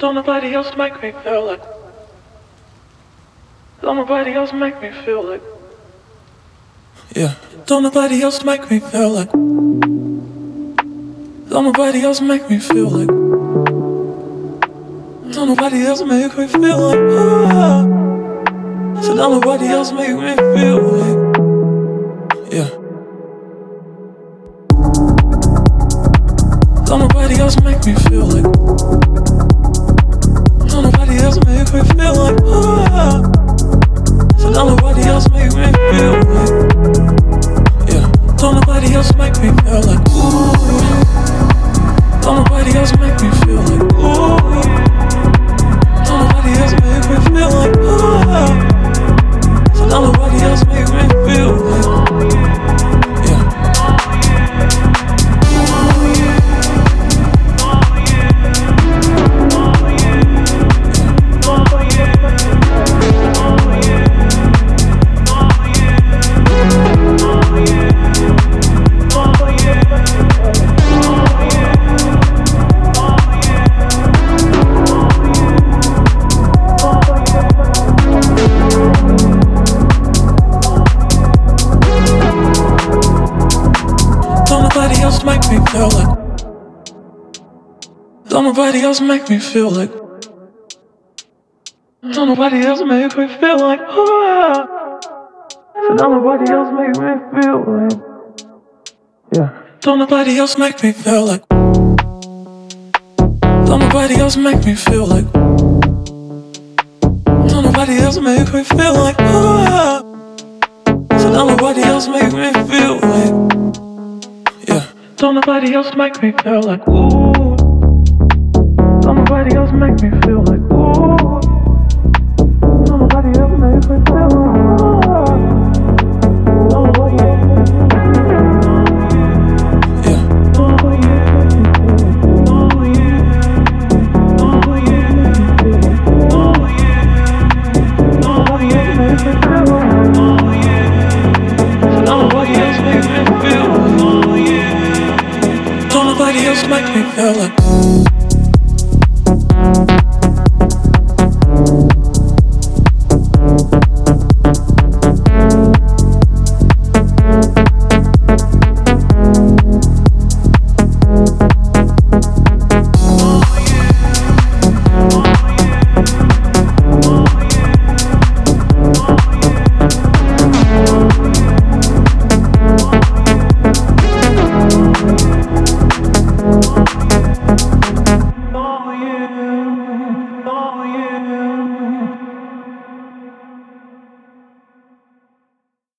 Don't nobody else make me feel like. Don't nobody else make me feel like. Yeah. Don't nobody else make me feel like. Don't nobody else make me feel like. Don't nobody else make me feel like. So don't nobody else make me feel like. Yeah. Don't nobody else make me feel like. Don't nobody else make me feel like. So don't nobody else make me feel like. Yeah. Don't nobody else make me feel like. Ooh. Don't nobody else make me feel like. Ooh. Don't nobody else make me feel like. So don't nobody else make me feel like. Yeah. Don't nobody else make me feel like. Don't nobody else make me feel like. So don't nobody else make me feel like. Yeah. Don't nobody else make me feel like. Don't nobody else make me feel like. Don't nobody else make me feel like. So don't nobody else make me feel like. Yeah. Don't nobody else make me feel like. Ooh. Don't nobody else make me feel like. Ooh.